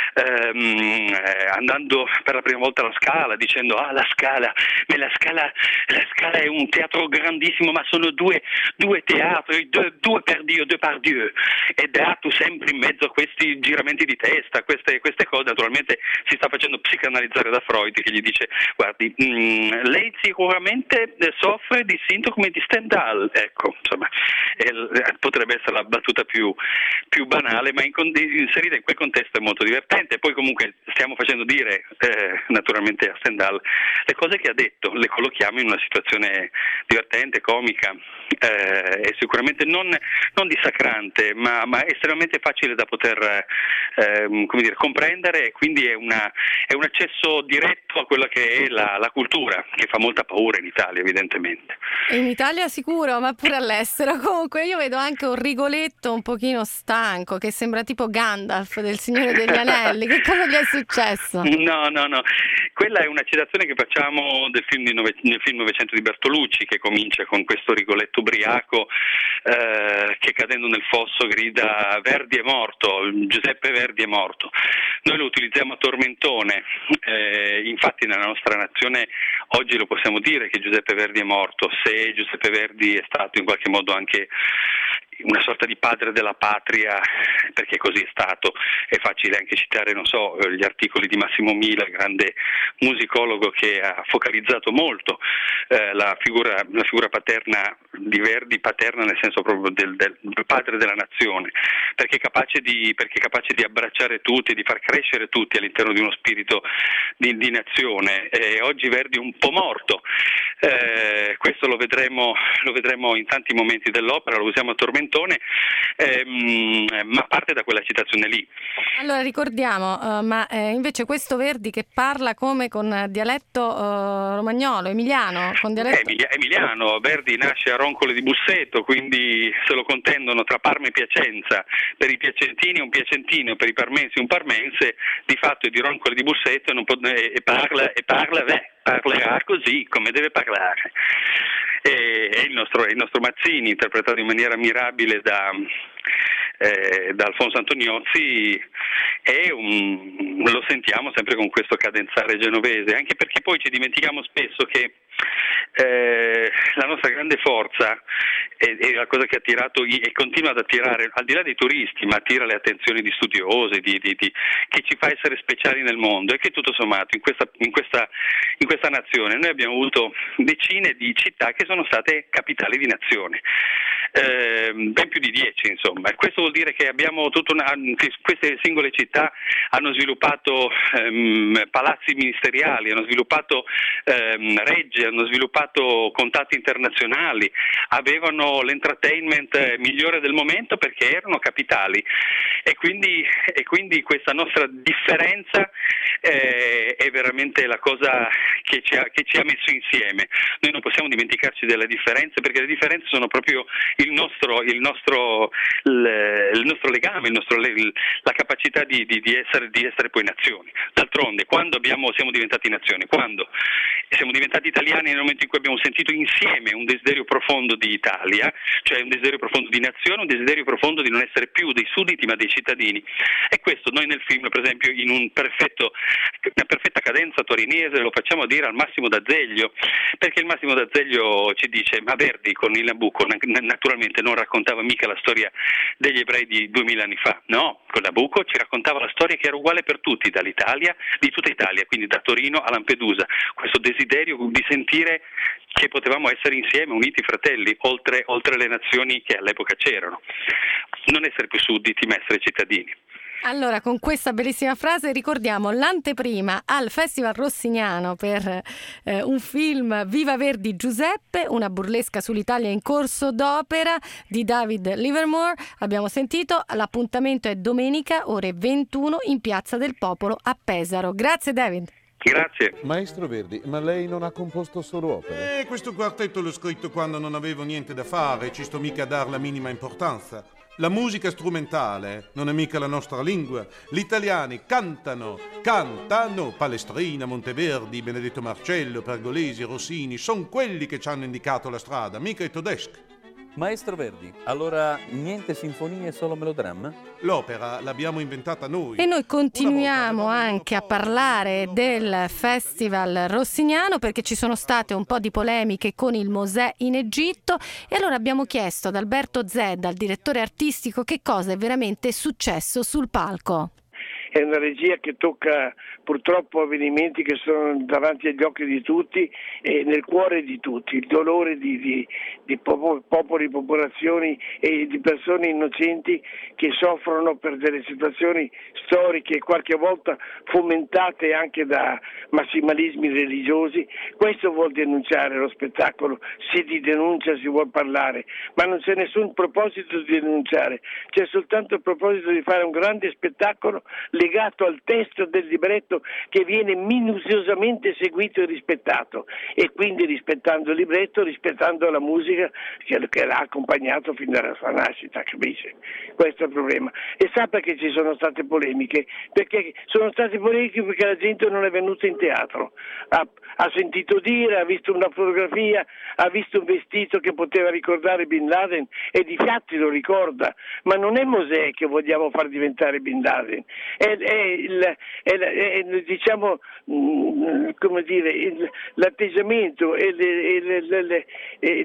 ehm, eh, andando per la prima volta alla Scala, dicendo ah la Scala, ma la Scala, la Scala è un teatro grandissimo, ma sono due, due teatri, due, due per Dio, due par Dieu, ed è tu sempre in mezzo a questi giramenti di testa, queste, queste cose. Naturalmente si sta facendo psicanalizzare da Freud, che gli dice guardi, mh, lei sicuramente soffre di sintomi di Stendhal, ecco, insomma, eh, potrebbe essere la battuta più, più banale, ma in, inserita in quel contesto è molto divertente. Poi comunque stiamo facendo dire eh, naturalmente a Stendhal le cose che ha detto, le collochiamo in una situazione divertente, comica eh, e sicuramente non, non dissacrante, ma, ma estremamente facile da poter eh, come dire, comprendere, e quindi è, una, è un accesso diretto a quella che è la, la cultura, che fa molta paura in Italia evidentemente. In Italia sicuro, ma pure all'estero. Comunque io vedo anche un Rigoletto un pochino stanco, che sembra tipo Gandalf del Signore degli Anelli. Che cosa gli è successo? No, no, no. Quella è una citazione che facciamo del film di nove, nel film Novecento di Bertolucci, che comincia con questo Rigoletto ubriaco eh, che cadendo nel fosso grida Verdi è morto, Giuseppe Verdi è morto. Noi lo utilizziamo a tormentone, eh, infatti nella nostra nazione oggi lo possiamo dire che Giuseppe Verdi è morto, se Giuseppe Verdi è stato in qualche modo anche una sorta di padre della patria, perché così è stato. È facile anche citare, non so, gli articoli di Massimo Mila, grande musicologo che ha focalizzato molto eh, la figura, la figura paterna di Verdi, paterna nel senso proprio del, del padre della nazione, perché è capace di, perché è capace di abbracciare tutti, di far crescere tutti all'interno di uno spirito di, di nazione. E oggi Verdi è un po' morto, eh, questo lo vedremo, lo vedremo in tanti momenti dell'opera, lo usiamo a tormentone, ehm, ma parte da quella citazione lì. Allora ricordiamo, uh, ma eh, invece questo Verdi che parla come con dialetto uh, romagnolo, emiliano, con dialetto... Emilia, emiliano, Verdi nasce a Roncole di Busseto, quindi se lo contendono tra Parma e Piacenza. Per i piacentini un piacentino, per i parmensi un parmense, di fatto è di Roncole di Busseto e, non può, e, e parla, e parla, beh, parlerà così come deve parlare. E, e il, nostro, il nostro Mazzini, interpretato in maniera mirabile da... Eh, da Alfonso Antoniozzi, è un, lo sentiamo sempre con questo cadenzare genovese, anche perché poi ci dimentichiamo spesso che eh, la nostra grande forza è, è la cosa che ha attirato e continua ad attirare, al di là dei turisti, ma attira le attenzioni di studiosi, di, di, di, che ci fa essere speciali nel mondo, e che tutto sommato in questa, in questa, in questa nazione noi abbiamo avuto decine di città che sono state capitali di nazione. Eh, ben più di dieci, insomma, e questo vuol dire che abbiamo tutta una, che queste singole città hanno sviluppato ehm, palazzi ministeriali, hanno sviluppato ehm, regge, hanno sviluppato contatti internazionali, avevano l'entertainment migliore del momento perché erano capitali, e quindi, e quindi questa nostra differenza eh, è veramente la cosa che ci, ha, che ci ha messo insieme. Noi non possiamo dimenticarci delle differenze, perché le differenze sono proprio il nostro, il nostro, il, il nostro legame, il nostro, il, la capacità di, di, di, essere, di essere poi nazioni. D'altronde, quando abbiamo, siamo diventati nazioni? Quando siamo diventati italiani, nel momento in cui abbiamo sentito insieme un desiderio profondo di Italia, cioè un desiderio profondo di nazione, un desiderio profondo di non essere più dei sudditi ma dei cittadini. E questo noi nel film, per esempio, in un perfetto, una perfetta cadenza torinese lo facciamo dire al Massimo d'Azeglio, perché il Massimo d'Azeglio ci dice: ma Verdi con il Nabucco naturalmente non raccontava mica la storia degli ebrei di duemila anni fa, no, con Nabucco ci raccontava la storia che era uguale per tutti, dall'Italia, di tutta Italia, quindi da Torino a Lampedusa, questo desiderio di sentire che potevamo essere insieme, uniti fratelli, oltre, oltre le nazioni che all'epoca c'erano, non essere più sudditi ma essere cittadini. Allora, con questa bellissima frase ricordiamo l'anteprima al Festival Rossignano per eh, un film Viva Verdi Giuseppe, una burlesca sull'Italia in corso d'opera di David Livermore. Abbiamo sentito, l'appuntamento è domenica ore ventuno in Piazza del Popolo a Pesaro. Grazie David. Grazie. Maestro Verdi, ma lei non ha composto solo opere? Eh, questo quartetto l'ho scritto quando non avevo niente da fare, ci sto mica a dar la minima importanza. La musica strumentale non è mica la nostra lingua. Gli italiani cantano, cantano. Palestrina, Monteverdi, Benedetto Marcello, Pergolesi, Rossini, sono quelli che ci hanno indicato la strada, mica i tedeschi. Maestro Verdi, allora niente sinfonie, solo melodramma? L'opera l'abbiamo inventata noi. E noi continuiamo anche a parlare del Festival Rossignano, perché ci sono state un po' di polemiche con il Mosè in Egitto, e allora abbiamo chiesto ad Alberto Zedda, il direttore artistico, che cosa è veramente successo sul palco. È una regia che tocca purtroppo avvenimenti che sono davanti agli occhi di tutti e nel cuore di tutti, il dolore di, di, di popoli, popolazioni e di persone innocenti che soffrono per delle situazioni storiche qualche volta fomentate anche da massimalismi religiosi. Questo vuol denunciare lo spettacolo, se di denuncia si vuol parlare, ma non c'è nessun proposito di denunciare, c'è soltanto il proposito di fare un grande spettacolo legato al testo del libretto che viene minuziosamente seguito e rispettato, e quindi rispettando il libretto, rispettando la musica che, che l'ha accompagnato fin dalla sua nascita, capisce? Questo è il problema. E sa perché ci sono state polemiche? Perché sono state polemiche perché la gente non è venuta in teatro, ha, ha sentito dire, ha visto una fotografia, ha visto un vestito che poteva ricordare Bin Laden e difatti lo ricorda, ma non è Mosè che vogliamo far diventare Bin Laden, è è, è, il, è, è, è diciamo, mh, come dire, il, l'atteggiamento e le, le, le, le, e,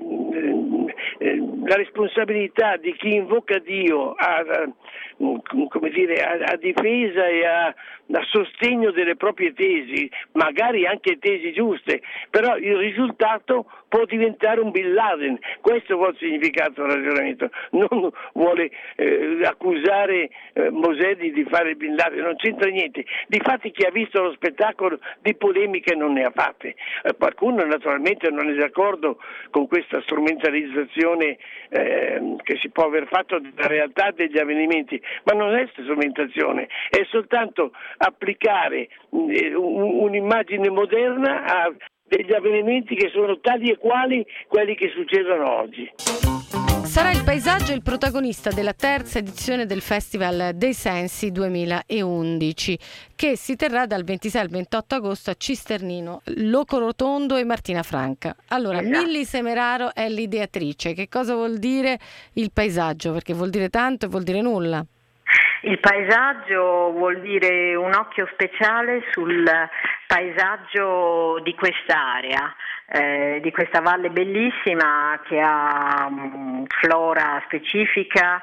e, la responsabilità di chi invoca Dio a, a, come dire, a, a difesa e a, a sostegno delle proprie tesi, magari anche tesi giuste, però il risultato può diventare un Bin Laden. Questo vuol il significato del ragionamento, non vuole eh, accusare eh, Mosè di, di fare Bin Laden, non c'entra niente. Difatti chi ha visto lo spettacolo di polemiche non ne ha fatte. Eh, qualcuno naturalmente non è d'accordo con questa strumentalizzazione eh, che si può aver fatto della realtà degli avvenimenti, ma non è strumentazione, è soltanto applicare eh, un, un'immagine moderna a degli avvenimenti che sono tali e quali quelli che succedono oggi. Sarà il paesaggio il protagonista della terza edizione del Festival dei Sensi duemilaundici, che si terrà dal ventisei al ventotto agosto a Cisternino, Locorotondo e Martina Franca. Allora, esatto. Milly Semeraro è l'ideatrice. Che cosa vuol dire il paesaggio? Perché vuol dire tanto e vuol dire nulla. Il paesaggio vuol dire un occhio speciale sul paesaggio di quest'area, eh, di questa valle bellissima che ha um, flora specifica,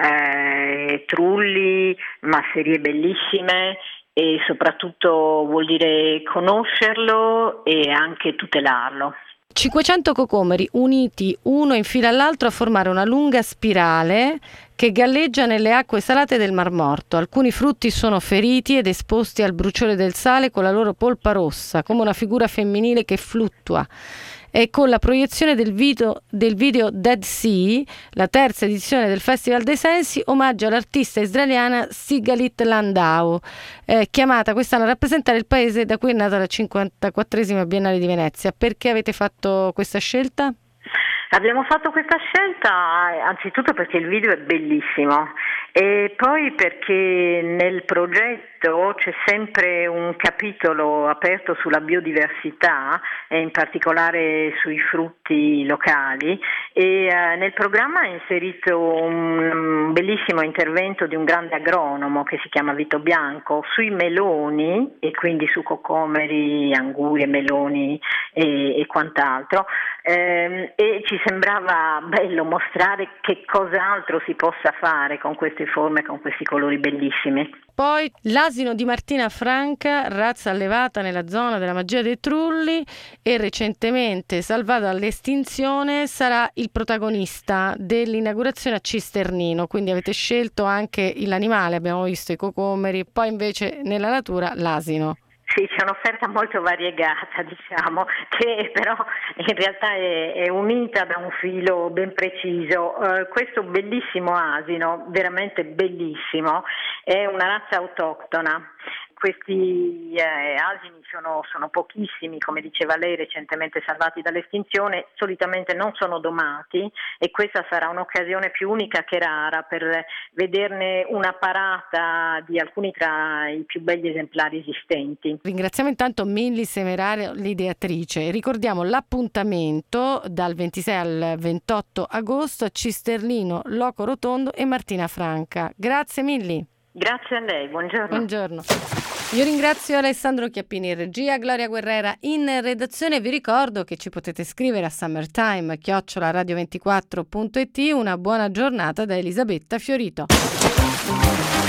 eh, trulli, masserie bellissime e soprattutto vuol dire conoscerlo e anche tutelarlo. cinquecento cocomeri uniti uno in fila all'altro a formare una lunga spirale che galleggia nelle acque salate del Mar Morto. Alcuni frutti sono feriti ed esposti al bruciore del sale con la loro polpa rossa, come una figura femminile che fluttua. E con la proiezione del video, del video Dead Sea, la terza edizione del Festival dei Sensi omaggia l'artista israeliana Sigalit Landau, eh, chiamata quest'anno a rappresentare il paese da cui è nata la cinquantaquattresima Biennale di Venezia. Perché avete fatto questa scelta? Abbiamo fatto questa scelta anzitutto perché il video è bellissimo e poi perché nel progetto c'è sempre un capitolo aperto sulla biodiversità e in particolare sui frutti locali e eh, nel programma è inserito un bellissimo intervento di un grande agronomo che si chiama Vito Bianco sui meloni e quindi su cocomeri, angurie, meloni e, e quant'altro eh, e ci sembrava bello mostrare che cos'altro si possa fare con queste forme, con questi colori bellissimi. Poi l'asino di Martina Franca, razza allevata nella zona della Magia dei Trulli e recentemente salvata dall'estinzione, sarà il protagonista dell'inaugurazione a Cisternino, quindi avete scelto anche l'animale, abbiamo visto i cocomeri, poi invece nella natura l'asino. Sì, c'è un'offerta molto variegata, diciamo, che però in realtà è, è unita da un filo ben preciso. Uh, questo bellissimo asino, veramente bellissimo, è una razza autoctona. Questi eh, asini sono, sono pochissimi, come diceva lei, recentemente salvati dall'estinzione, solitamente non sono domati e questa sarà un'occasione più unica che rara per vederne una parata di alcuni tra i più belli esemplari esistenti. Ringraziamo intanto Milly Semeraro, l'ideatrice. Ricordiamo l'appuntamento dal ventisei al ventotto agosto a Cisternino, Locorotondo e Martina Franca. Grazie Milly. Grazie a lei, buongiorno. Buongiorno. Io ringrazio Alessandro Chiappini in regia, Gloria Guerrera in redazione. Vi ricordo che ci potete scrivere a summertime chiocciola radio ventiquattro punto it. Una buona giornata da Elisabetta Fiorito.